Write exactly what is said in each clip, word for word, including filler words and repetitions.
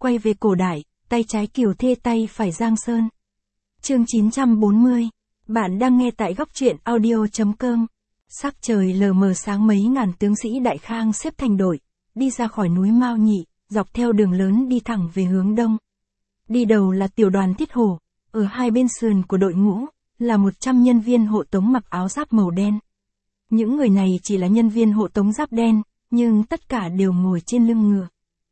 quay về cổ đại, tay trái Kiều Thê tay phải Giang Sơn. Chương chín trăm bốn mươi. Bạn đang nghe tại góc truyện audio chấm com. Sắc trời lờ mờ sáng, mấy ngàn tướng sĩ Đại Khang xếp thành đội, đi ra khỏi núi Mao Nhị, dọc theo đường lớn đi thẳng về hướng đông. Đi đầu là tiểu đoàn Thiết Hổ, ở hai bên sườn của đội ngũ, là một trăm nhân viên hộ tống mặc áo giáp màu đen. Những người này chỉ là nhân viên hộ tống giáp đen, nhưng tất cả đều ngồi trên lưng ngựa.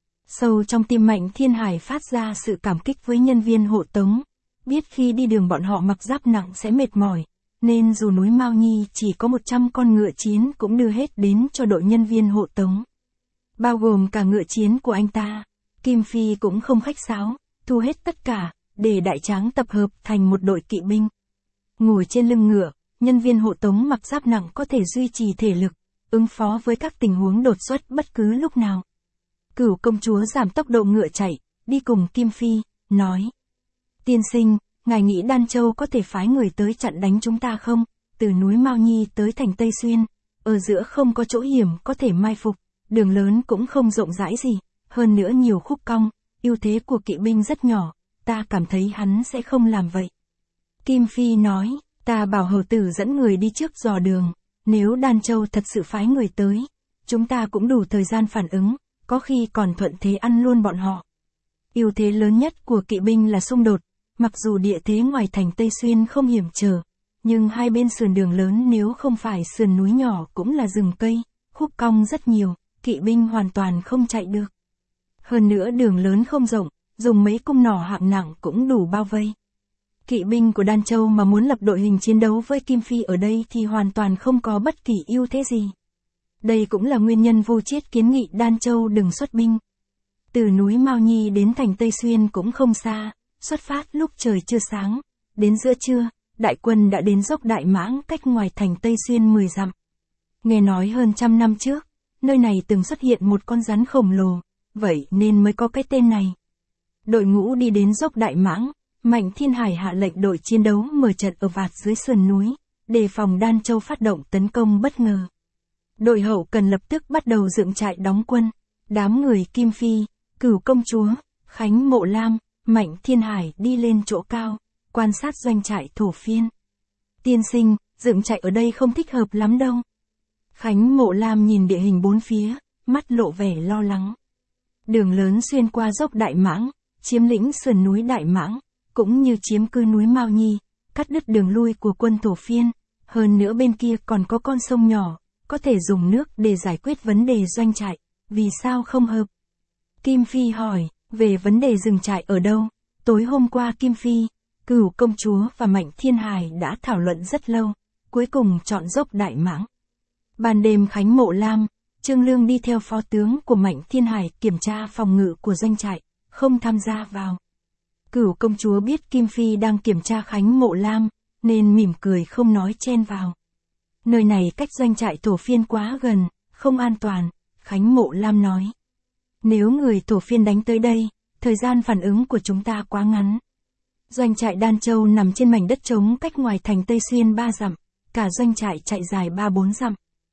Sâu trong tim Mạnh Thiên Hải phát ra sự cảm kích với nhân viên hộ tống, biết khi đi đường bọn họ mặc giáp nặng sẽ mệt mỏi, nên dù núi Mao Nhi chỉ có một trăm con ngựa chiến cũng đưa hết đến cho đội nhân viên hộ tống. Bao gồm cả ngựa chiến của anh ta, Kim Phi cũng không khách sáo, thu hết tất cả, để đại tráng tập hợp thành một đội kỵ binh. Ngồi trên lưng ngựa, nhân viên hộ tống mặc giáp nặng có thể duy trì thể lực, ứng phó với các tình huống đột xuất bất cứ lúc nào. Cửu công chúa giảm tốc độ ngựa chạy, đi cùng Kim Phi, nói: Tiên sinh, ngài nghĩ Đan Châu có thể phái người tới chặn đánh chúng ta không? Từ núi Mao Nhi tới thành Tây Xuyên, ở giữa không có chỗ hiểm có thể mai phục, đường lớn cũng không rộng rãi gì, hơn nữa nhiều khúc cong, ưu thế của kỵ binh rất nhỏ, ta cảm thấy hắn sẽ không làm vậy. Kim Phi nói: Ta bảo hầu tử dẫn người đi trước dò đường, nếu Đan Châu thật sự phái người tới, chúng ta cũng đủ thời gian phản ứng, có khi còn thuận thế ăn luôn bọn họ. Ưu thế lớn nhất của kỵ binh là xung đột, mặc dù địa thế ngoài thành Tây Xuyên không hiểm trở, nhưng hai bên sườn đường lớn nếu không phải sườn núi nhỏ cũng là rừng cây, khúc cong rất nhiều, kỵ binh hoàn toàn không chạy được. Hơn nữa đường lớn không rộng, dùng mấy cung nỏ hạng nặng cũng đủ bao vây. Kỵ binh của Đan Châu mà muốn lập đội hình chiến đấu với Kim Phi ở đây thì hoàn toàn không có bất kỳ ưu thế gì. Đây cũng là nguyên nhân Vu Chiết kiến nghị Đan Châu đừng xuất binh. Từ núi Mao Nhi đến thành Tây Xuyên cũng không xa, xuất phát lúc trời chưa sáng, đến giữa trưa, đại quân đã đến dốc Đại Mãng cách ngoài thành Tây Xuyên mười dặm. Nghe nói hơn trăm năm trước, nơi này từng xuất hiện một con rắn khổng lồ, vậy nên mới có cái tên này. Đội ngũ đi đến dốc Đại Mãng, Mạnh Thiên Hải hạ lệnh đội chiến đấu mở trận ở vạt dưới sườn núi, đề phòng Đan Châu phát động tấn công bất ngờ. Đội hậu cần lập tức bắt đầu dựng trại đóng quân, đám người Kim Phi, Cửu công chúa, Khánh Mộ Lam, Mạnh Thiên Hải đi lên chỗ cao, quan sát doanh trại thổ phiên. Tiên sinh, dựng trại ở đây không thích hợp lắm đâu. Khánh Mộ Lam nhìn địa hình bốn phía, mắt lộ vẻ lo lắng. Đường lớn xuyên qua dốc Đại Mãng, chiếm lĩnh sườn núi Đại Mãng, cũng như chiếm cư núi Mao Nhi, cắt đứt đường lui của quân thổ phiên, hơn nữa bên kia còn có con sông nhỏ, có thể dùng nước để giải quyết vấn đề doanh trại, vì sao không hợp? Kim Phi hỏi, về vấn đề dừng trại ở đâu? Tối hôm qua Kim Phi, Cửu công chúa và Mạnh Thiên Hải đã thảo luận rất lâu, cuối cùng chọn dốc Đại Mãng. Ban đêm Khánh Mộ Lam, Trương Lương đi theo phó tướng của Mạnh Thiên Hải kiểm tra phòng ngự của doanh trại, không tham gia vào. Cửu công chúa biết Kim Phi đang kiểm tra Khánh Mộ Lam, nên mỉm cười không nói chen vào. Nơi này cách doanh trại thổ phiên quá gần, không an toàn, Khánh Mộ Lam nói. Nếu người thổ phiên đánh tới đây, thời gian phản ứng của chúng ta quá ngắn. Doanh trại Đan Châu nằm trên mảnh đất trống cách ngoài thành Tây Xuyên ba dặm, cả doanh trại chạy dài ba bốn dặm.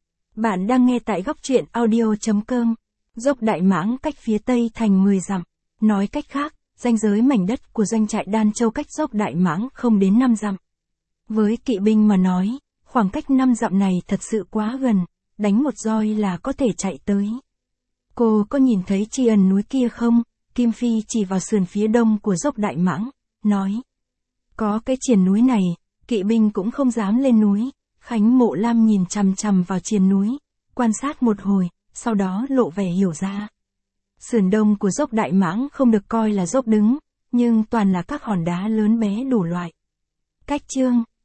Bạn đang nghe tại góc truyện audio chấm com. Dốc Đại Mãng cách phía tây thành mười dặm. Nói cách khác, ranh giới mảnh đất của doanh trại Đan Châu cách dốc Đại Mãng không đến năm dặm. Với kỵ binh mà nói, khoảng cách năm dặm này thật sự quá gần, đánh một roi là có thể chạy tới. Cô có nhìn thấy Tri Ân núi kia không? Kim Phi chỉ vào sườn phía đông của dốc Đại Mãng, nói. Có cái triền núi này, kỵ binh cũng không dám lên núi. Khánh Mộ Lam nhìn chằm chằm vào triền núi, quan sát một hồi, sau đó lộ vẻ hiểu ra. Sườn đông của dốc Đại Mãng không được coi là dốc đứng, nhưng toàn là các hòn đá lớn bé đủ loại. Cách chương